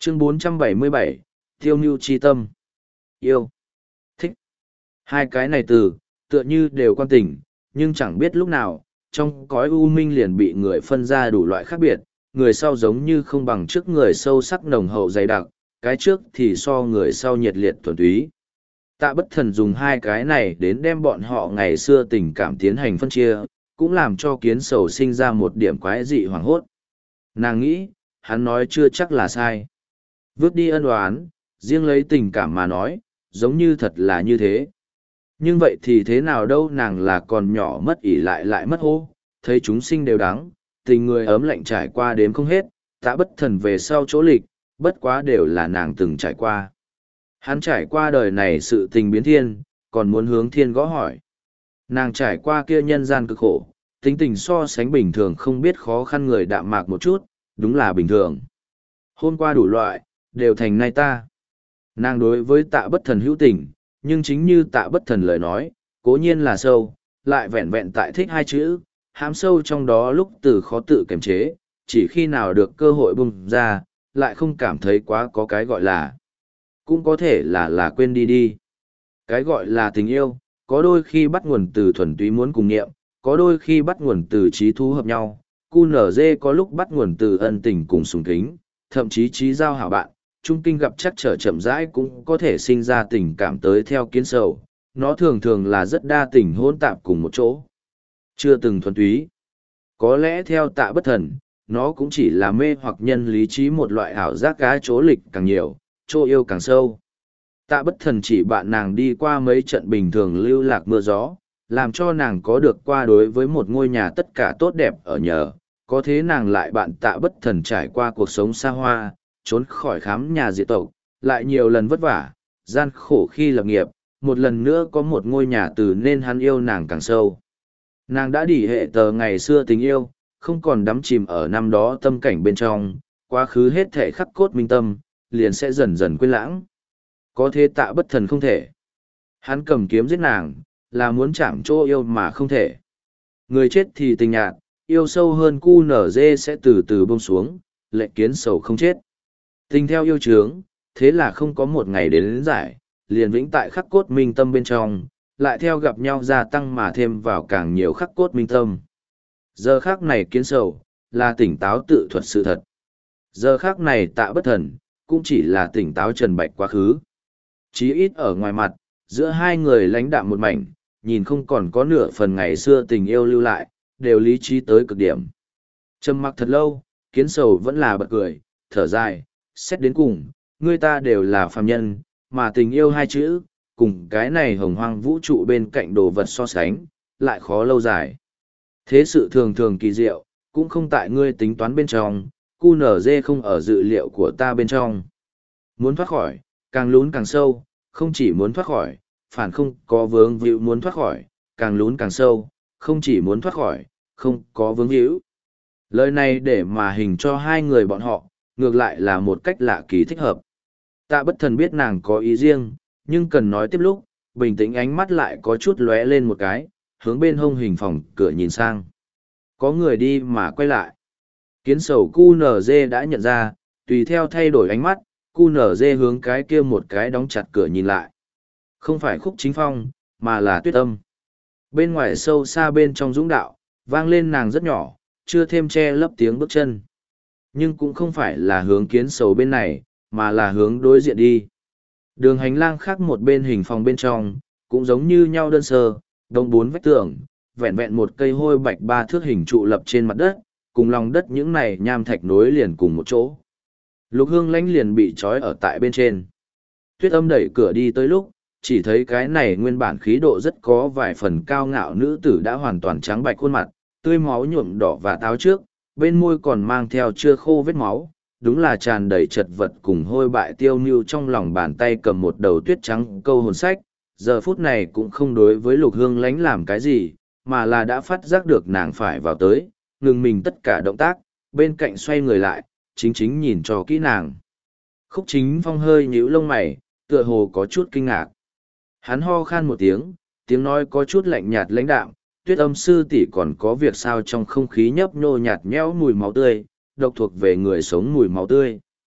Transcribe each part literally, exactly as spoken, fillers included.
Chương bốn trăm bảy mươi bảy, Tiêu Mưu Chi Tâm. Yêu. Thích. Hai cái này từ, tựa như đều quan tình, nhưng chẳng biết lúc nào, trong cõi u minh liền bị người phân ra đủ loại khác biệt, người sau giống như không bằng trước người sâu sắc nồng hậu dày đặc, cái trước thì so người sau nhiệt liệt thuần túy. Tạ Bất Thần dùng hai cái này đến đem bọn họ ngày xưa tình cảm tiến hành phân chia, cũng làm cho Kiến Sầu sinh ra một điểm quái dị hoảng hốt. Nàng nghĩ, hắn nói chưa chắc là sai. Vứt đi ân oán, riêng lấy tình cảm mà nói, giống như thật là như thế. Nhưng vậy thì thế nào đâu, nàng là còn nhỏ mất ỷ lại lại mất hô, thấy chúng sinh đều đắng, tình người ấm lạnh trải qua đếm không hết, Tạ Bất Thần về sau chỗ lịch, bất quá đều là nàng từng trải qua. Hắn trải qua đời này sự tình biến thiên, còn muốn hướng thiên gõ hỏi. Nàng trải qua kia nhân gian cực khổ, tính tình so sánh bình thường không biết khó khăn người đạm mạc một chút, đúng là bình thường. Hôm qua đủ loại, đều thành nay ta. Nàng đối với Tạ Bất Thần hữu tình, nhưng chính như Tạ Bất Thần lời nói, cố nhiên là sâu, lại vẹn vẹn tại thích hai chữ, hãm sâu trong đó lúc từ khó tự kiềm chế, chỉ khi nào được cơ hội bung ra, lại không cảm thấy quá có cái gọi là. Cũng có thể là là quên đi đi. Cái gọi là tình yêu, có đôi khi bắt nguồn từ thuần túy muốn cùng nghiệm, có đôi khi bắt nguồn từ trí thú hợp nhau, cu nở dê có lúc bắt nguồn từ ân tình cùng sùng kính, thậm chí trí giao hảo bạn, trung kinh gặp chắc trở chậm rãi cũng có thể sinh ra tình cảm tới theo Kiến Sầu, nó thường thường là rất đa tình hỗn tạp cùng một chỗ. Chưa từng thuần túy. Có lẽ theo Tạ Bất Thần, nó cũng chỉ là mê hoặc nhân lý trí một loại ảo giác cá chỗ lịch càng nhiều, chỗ yêu càng sâu. Tạ Bất Thần chỉ bạn nàng đi qua mấy trận bình thường lưu lạc mưa gió, làm cho nàng có được qua đối với một ngôi nhà tất cả tốt đẹp ở nhờ, có thế nàng lại bạn Tạ Bất Thần trải qua cuộc sống xa hoa, trốn khỏi khám nhà diệt tộc, lại nhiều lần vất vả, gian khổ khi lập nghiệp, một lần nữa có một ngôi nhà từ nên hắn yêu nàng càng sâu. Nàng đã đỉ hệ tờ ngày xưa tình yêu, không còn đắm chìm ở năm đó tâm cảnh bên trong, quá khứ hết thể khắc cốt minh tâm, liền sẽ dần dần quên lãng. Có thế Tạ Bất Thần không thể. Hắn cầm kiếm giết nàng, là muốn chạm chỗ yêu mà không thể. Người chết thì tình nhạt, yêu sâu hơn cu nở dê sẽ từ từ bông xuống, lệ Kiến Sầu không chết. Tình theo yêu trướng, thế là không có một ngày đến, đến giải, liền vĩnh tại khắc cốt minh tâm bên trong, lại theo gặp nhau gia tăng mà thêm vào càng nhiều khắc cốt minh tâm. Giờ khác này Kiến Sầu, là tỉnh táo tự thuật sự thật. Giờ khác này Tạ Bất Thần, cũng chỉ là tỉnh táo trần bạch quá khứ. Chí ít ở ngoài mặt, giữa hai người lãnh đạm một mảnh, nhìn không còn có nửa phần ngày xưa tình yêu lưu lại, đều lý trí tới cực điểm. Trầm mặc thật lâu, Kiến Sầu vẫn là bật cười, thở dài, xét đến cùng, người ta đều là phàm nhân, mà tình yêu hai chữ, cùng cái này hồng hoang vũ trụ bên cạnh đồ vật so sánh, lại khó lâu dài. Thế sự thường thường kỳ diệu, cũng không tại ngươi tính toán bên trong, cu nở dê không ở dự liệu của ta bên trong. Muốn thoát khỏi, càng lún càng sâu, không chỉ muốn thoát khỏi, phản không có vướng víu muốn thoát khỏi, càng lún càng sâu, không chỉ muốn thoát khỏi, không có vướng víu. Lời này để mà hình cho hai người bọn họ, ngược lại là một cách lạ kỳ thích hợp. Tạ Bất Thần biết nàng có ý riêng, nhưng cần nói tiếp lúc, bình tĩnh ánh mắt lại có chút lóe lên một cái, hướng bên hông hình phòng cửa nhìn sang. Có người đi mà quay lại. Kiến Sầu cu nở dê đã nhận ra, tùy theo thay đổi ánh mắt, cu nở dê hướng cái kia một cái đóng chặt cửa nhìn lại. Không phải Khúc Chính Phong, mà là Tuyết Âm. Bên ngoài sâu xa bên trong dũng đạo, vang lên nàng rất nhỏ, chưa thêm che lấp tiếng bước chân. Nhưng cũng không phải là hướng Kiến Sầu bên này, mà là hướng đối diện đi. Đường hành lang khác một bên hình phòng bên trong, cũng giống như nhau đơn sơ, đông bốn vách tường, vẹn vẹn một cây hôi bạch ba thước hình trụ lập trên mặt đất, cùng lòng đất những này nham thạch nối liền cùng một chỗ. Lục Hương Lãnh liền bị trói ở tại bên trên. Tuyết Âm đẩy cửa đi tới lúc, chỉ thấy cái này nguyên bản khí độ rất có vài phần cao ngạo nữ tử đã hoàn toàn trắng bạch khuôn mặt, tươi máu nhuộm đỏ và táo trước, bên môi còn mang theo chưa khô vết máu, đúng là tràn đầy chật vật cùng hôi bại tiêu mưu trong lòng bàn tay cầm một đầu tuyết trắng câu hồn sách, giờ phút này cũng không đối với Lục Hương Lãnh làm cái gì, mà là đã phát giác được nàng phải vào tới, ngừng mình tất cả động tác, bên cạnh xoay người lại, chính chính nhìn cho kỹ nàng. Khúc Chính Phong hơi nhíu lông mày, tựa hồ có chút kinh ngạc. Hắn ho khan một tiếng, tiếng nói có chút lạnh nhạt lãnh đạm, Tuyết Âm sư tỷ còn có việc sao trong không khí nhấp nhô nhạt nhẽo mùi máu tươi, độc thuộc về người sống mùi máu tươi.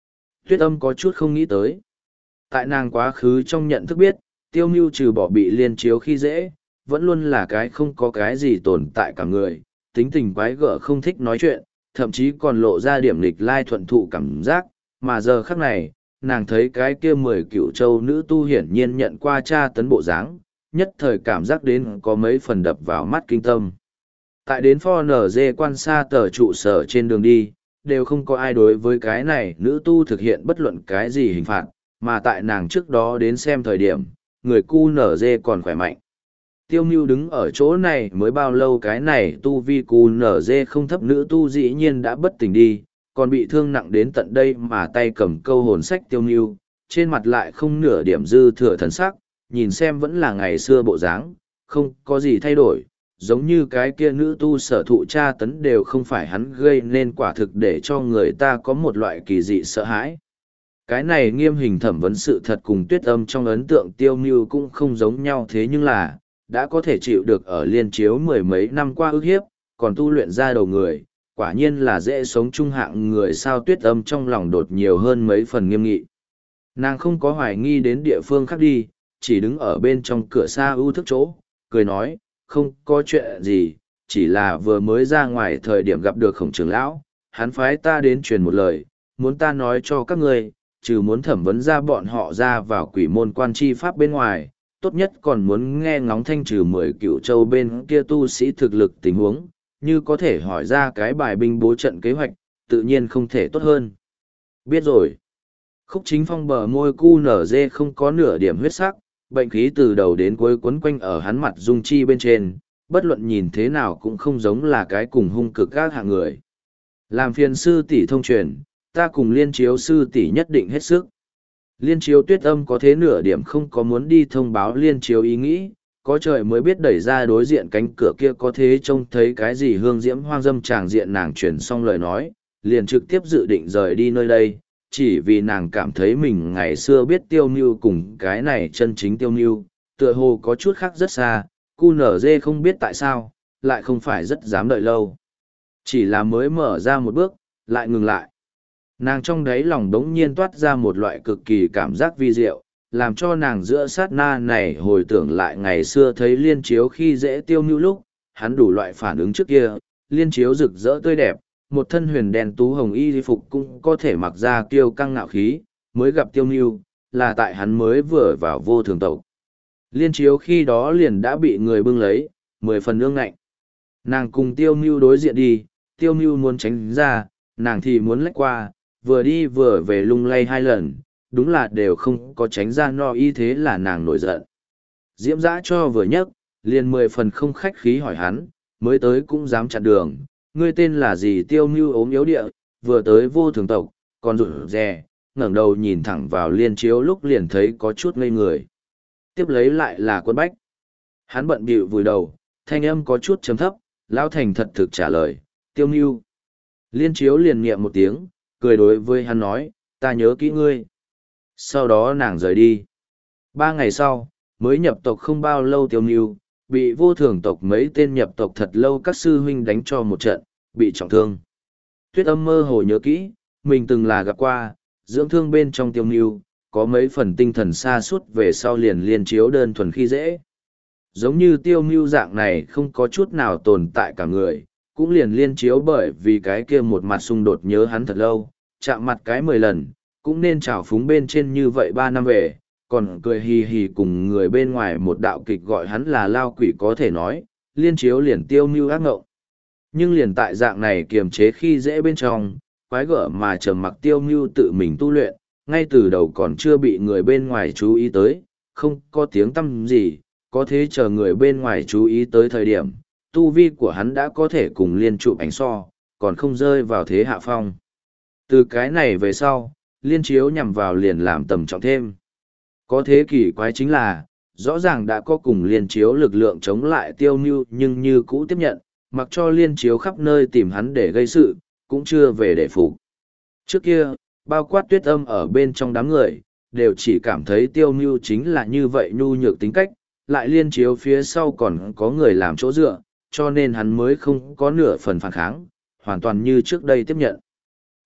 Tuyết âm có chút không nghĩ tới. Tại nàng quá khứ trong nhận thức biết, tiêu mưu trừ bỏ bị liên chiếu khi dễ, vẫn luôn là cái không có cái gì tồn tại cả người, tính tình quái gở không thích nói chuyện, thậm chí còn lộ ra điểm lịch lai thuận thụ cảm giác, mà giờ khắc này, nàng thấy cái kia mười cựu châu nữ tu hiển nhiên nhận qua tra tấn bộ dáng, nhất thời cảm giác đến có mấy phần đập vào mắt kinh tâm. Tại đến pho nở dê quan xa tờ trụ sở trên đường đi, đều không có ai đối với cái này nữ tu thực hiện bất luận cái gì hình phạt, mà tại nàng trước đó đến xem thời điểm, người cu nở dê còn khỏe mạnh. Tiêu Mưu đứng ở chỗ này mới bao lâu cái này tu vi cu nở dê không thấp nữ tu dĩ nhiên đã bất tỉnh đi, còn bị thương nặng đến tận đây mà tay cầm câu hồn sách Tiêu Mưu, trên mặt lại không nửa điểm dư thừa thần sắc, nhìn xem vẫn là ngày xưa bộ dáng, không có gì thay đổi, giống như cái kia nữ tu sở thụ tra tấn đều không phải hắn gây nên quả thực để cho người ta có một loại kỳ dị sợ hãi. Cái này nghiêm hình thẩm vấn sự thật cùng Tuyết Âm trong ấn tượng Tiêu Mưu cũng không giống nhau, thế nhưng là, đã có thể chịu được ở liên chiếu mười mấy năm qua ức hiếp, còn tu luyện ra đầu người, quả nhiên là dễ sống trung hạng người. Sao Tuyết Âm trong lòng đột nhiều hơn mấy phần nghiêm nghị. Nàng không có hoài nghi đến địa phương khác đi, chỉ đứng ở bên trong cửa xa ưu thức chỗ, cười nói, không có chuyện gì, chỉ là vừa mới ra ngoài thời điểm gặp được Khổng trưởng lão, hắn phái ta đến truyền một lời, muốn ta nói cho các ngươi, trừ muốn thẩm vấn ra bọn họ ra vào quỷ môn quan chi pháp bên ngoài, tốt nhất còn muốn nghe ngóng thanh trừ mười cựu châu bên kia tu sĩ thực lực tình huống, như có thể hỏi ra cái bài binh bố trận kế hoạch, tự nhiên không thể tốt hơn. Biết rồi. Khúc Chính Phong bờ môi cu nở dê không có nửa điểm huyết sắc, bệnh khí từ đầu đến cuối quấn quanh ở hắn mặt dung chi bên trên, bất luận nhìn thế nào cũng không giống là cái cùng hung cực các hạng người. Làm phiền sư tỷ thông truyền, ta cùng liên chiếu sư tỷ nhất định hết sức. Liên chiếu Tuyết Âm có thế nửa điểm không có muốn đi thông báo liên chiếu ý nghĩ, có trời mới biết đẩy ra đối diện cánh cửa kia có thế trông thấy cái gì hương diễm hoang dâm tràng diện. Nàng truyền xong lời nói, liền trực tiếp dự định rời đi nơi đây, chỉ vì nàng cảm thấy mình ngày xưa biết Tiêu Mưu cùng cái này chân chính Tiêu Mưu, tựa hồ có chút khác rất xa, cu nở dê không biết tại sao, lại không phải rất dám đợi lâu. Chỉ là mới mở ra một bước, lại ngừng lại. Nàng trong đáy lòng đống nhiên toát ra một loại cực kỳ cảm giác vi diệu, làm cho nàng giữa sát na này hồi tưởng lại ngày xưa thấy liên chiếu khi dễ Tiêu Mưu lúc, hắn đủ loại phản ứng trước kia, liên chiếu rực rỡ tươi đẹp, một thân huyền đen tú hồng y phục cũng có thể mặc ra kiêu căng ngạo khí, mới gặp Tiêu Mưu, là tại hắn mới vừa vào vô thường tộc. Liên chiếu khi đó liền đã bị người bưng lấy, mười phần ương ngạnh. Nàng cùng Tiêu Mưu đối diện đi, Tiêu Mưu muốn tránh ra, nàng thì muốn lách qua, vừa đi vừa về lung lay hai lần, đúng là đều không có tránh ra no y, thế là nàng nổi giận. Diễm dã cho vừa nhấc, liền mười phần không khách khí hỏi hắn, mới tới cũng dám chặn đường, ngươi tên là gì? Tiêu Mưu ốm yếu địa, vừa tới vô thường tộc, còn rụt rè, ngẩng đầu nhìn thẳng vào liên chiếu lúc liền thấy có chút ngây người. Tiếp lấy lại là Quân Bách. Hắn bận bịu vùi đầu, thanh âm có chút trầm thấp, Lão Thành thật thực trả lời, Tiêu Mưu. Liên chiếu liền niệm một tiếng, cười đối với hắn nói, ta nhớ kỹ ngươi. Sau đó nàng rời đi. Ba ngày sau, mới nhập tộc không bao lâu Tiêu Mưu, bị vô thường tộc mấy tên nhập tộc thật lâu các sư huynh đánh cho một trận, bị trọng thương. Tuyết Âm mơ hồ nhớ kỹ, mình từng là gặp qua, dưỡng thương bên trong Tiêu Mưu, có mấy phần tinh thần xa suốt về sau liền liên chiếu đơn thuần khi dễ. Giống như Tiêu Mưu dạng này không có chút nào tồn tại cả người, cũng liền liên chiếu bởi vì cái kia một mặt xung đột nhớ hắn thật lâu, chạm mặt cái mười lần, cũng nên trào phúng bên trên như vậy ba năm về, còn cười hì hì cùng người bên ngoài một đạo kịch gọi hắn là lao quỷ có thể nói, liên chiếu liền Tiêu Mưu ác ngộng. Nhưng liền tại dạng này kiềm chế khi dễ bên trong, quái gở mà trầm mặc Tiêu Mưu tự mình tu luyện, ngay từ đầu còn chưa bị người bên ngoài chú ý tới, không có tiếng tăm gì, có thế chờ người bên ngoài chú ý tới thời điểm, tu vi của hắn đã có thể cùng liên chụp ảnh so, còn không rơi vào thế hạ phong. Từ cái này về sau, liên chiếu nhằm vào liền làm tầm trọng thêm. Có thế kỳ quái chính là, rõ ràng đã có cùng liên chiếu lực lượng chống lại Tiêu Mưu nhưng như cũ tiếp nhận, mặc cho liên chiếu khắp nơi tìm hắn để gây sự, cũng chưa về để phục. Trước kia, bao quát Tuyết Âm ở bên trong đám người, đều chỉ cảm thấy Tiêu Mưu chính là như vậy nhu nhược tính cách, lại liên chiếu phía sau còn có người làm chỗ dựa, cho nên hắn mới không có nửa phần phản kháng, hoàn toàn như trước đây tiếp nhận.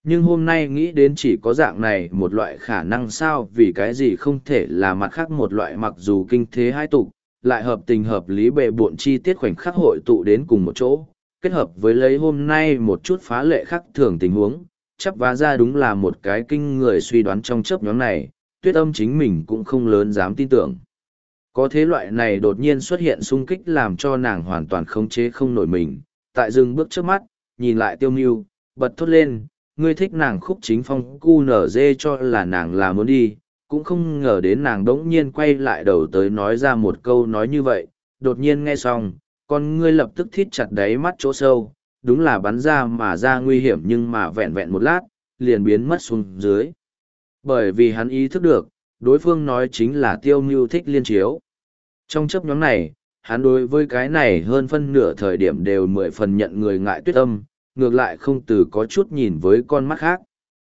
Nhưng hôm nay nghĩ đến chỉ có dạng này một loại khả năng sao, vì cái gì không thể là mặt khác một loại, mặc dù kinh thế hai tục, lại hợp tình hợp lý bệ bộn chi tiết khoảnh khắc hội tụ đến cùng một chỗ, kết hợp với lấy hôm nay một chút phá lệ khác thường tình huống, chắp vá ra đúng là một cái kinh người suy đoán trong chớp nhóm này, Tuyết Âm chính mình cũng không lớn dám tin tưởng. Có thế loại này đột nhiên xuất hiện xung kích làm cho nàng hoàn toàn khống chế không nổi mình, tại dừng bước trước mắt, nhìn lại Tiêu Mưu, bật thốt lên, ngươi thích nàng Khúc Chính Phong cu nở dê cho là nàng là muốn đi, cũng không ngờ đến nàng đống nhiên quay lại đầu tới nói ra một câu nói như vậy, đột nhiên nghe xong, con ngươi lập tức thít chặt đáy mắt chỗ sâu, đúng là bắn ra mà ra nguy hiểm nhưng mà vẹn vẹn một lát, liền biến mất xuống dưới. Bởi vì hắn ý thức được, đối phương nói chính là Tiêu Mưu thích liên chiếu. Trong chấp nhóm này, hắn đối với cái này hơn phân nửa thời điểm đều mười phần nhận người ngại Tuyết Âm, ngược lại không từ có chút nhìn với con mắt khác.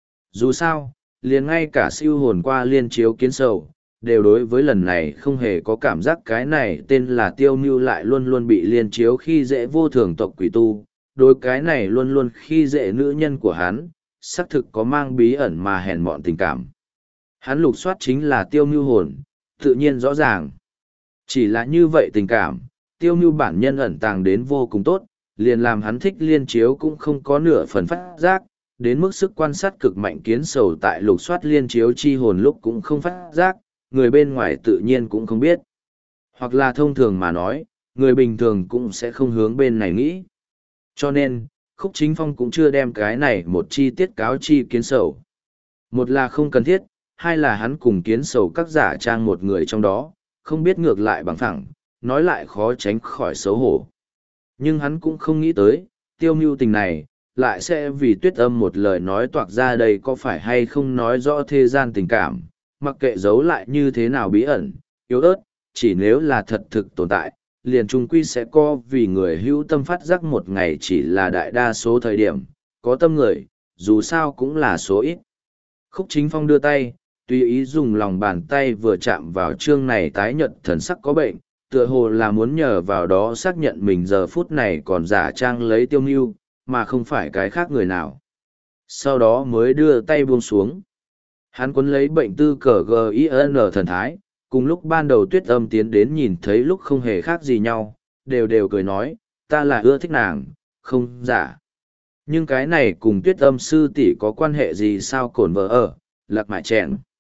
Dù sao, liền ngay cả siêu hồn qua liên chiếu kiến sầu, đều đối với lần này không hề có cảm giác cái này tên là Tiêu Mưu lại luôn luôn bị liên chiếu khi dễ vô thường tộc quỷ tu, đối cái này luôn luôn khi dễ nữ nhân của hắn, xác thực có mang bí ẩn mà hèn mọn tình cảm. Hắn lục soát chính là Tiêu Mưu hồn, tự nhiên rõ ràng. Chỉ là như vậy tình cảm, Tiêu Mưu bản nhân ẩn tàng đến vô cùng tốt, liền làm hắn thích liên chiếu cũng không có nửa phần phát giác, đến mức sức quan sát cực mạnh kiến sầu tại lục soát liên chiếu chi hồn lúc cũng không phát giác, người bên ngoài tự nhiên cũng không biết. Hoặc là thông thường mà nói, người bình thường cũng sẽ không hướng bên này nghĩ. Cho nên, Khúc Chính Phong cũng chưa đem cái này một chi tiết cáo chi kiến sầu. Một là không cần thiết, hai là hắn cùng kiến sầu các giả trang một người trong đó, không biết ngược lại bằng thẳng, nói lại khó tránh khỏi xấu hổ. Nhưng hắn cũng không nghĩ tới, Tiêu Mưu tình này, lại sẽ vì Tuyết Âm một lời nói toạc ra đây có phải hay không nói rõ thế gian tình cảm, mặc kệ giấu lại như thế nào bí ẩn, yếu ớt, chỉ nếu là thật thực tồn tại, liền trung quy sẽ có vì người hữu tâm phát giác một ngày chỉ là đại đa số thời điểm, có tâm người, dù sao cũng là số ít. Khúc Chính Phong đưa tay, tùy ý dùng lòng bàn tay vừa chạm vào chương này tái nhợt thần sắc có bệnh, tựa hồ là muốn nhờ vào đó xác nhận mình giờ phút này còn giả trang lấy Tiêu Mưu, mà không phải cái khác người nào. Sau đó mới đưa tay buông xuống. Hắn quấn lấy bệnh tư cờ G I N thần thái, cùng lúc ban đầu Tuyết Âm tiến đến nhìn thấy lúc không hề khác gì nhau, đều đều cười nói, ta là ưa thích nàng, không giả. Nhưng cái này cùng Tuyết Âm sư tỷ có quan hệ gì sao cổn vợ ở, lạc mại chèn.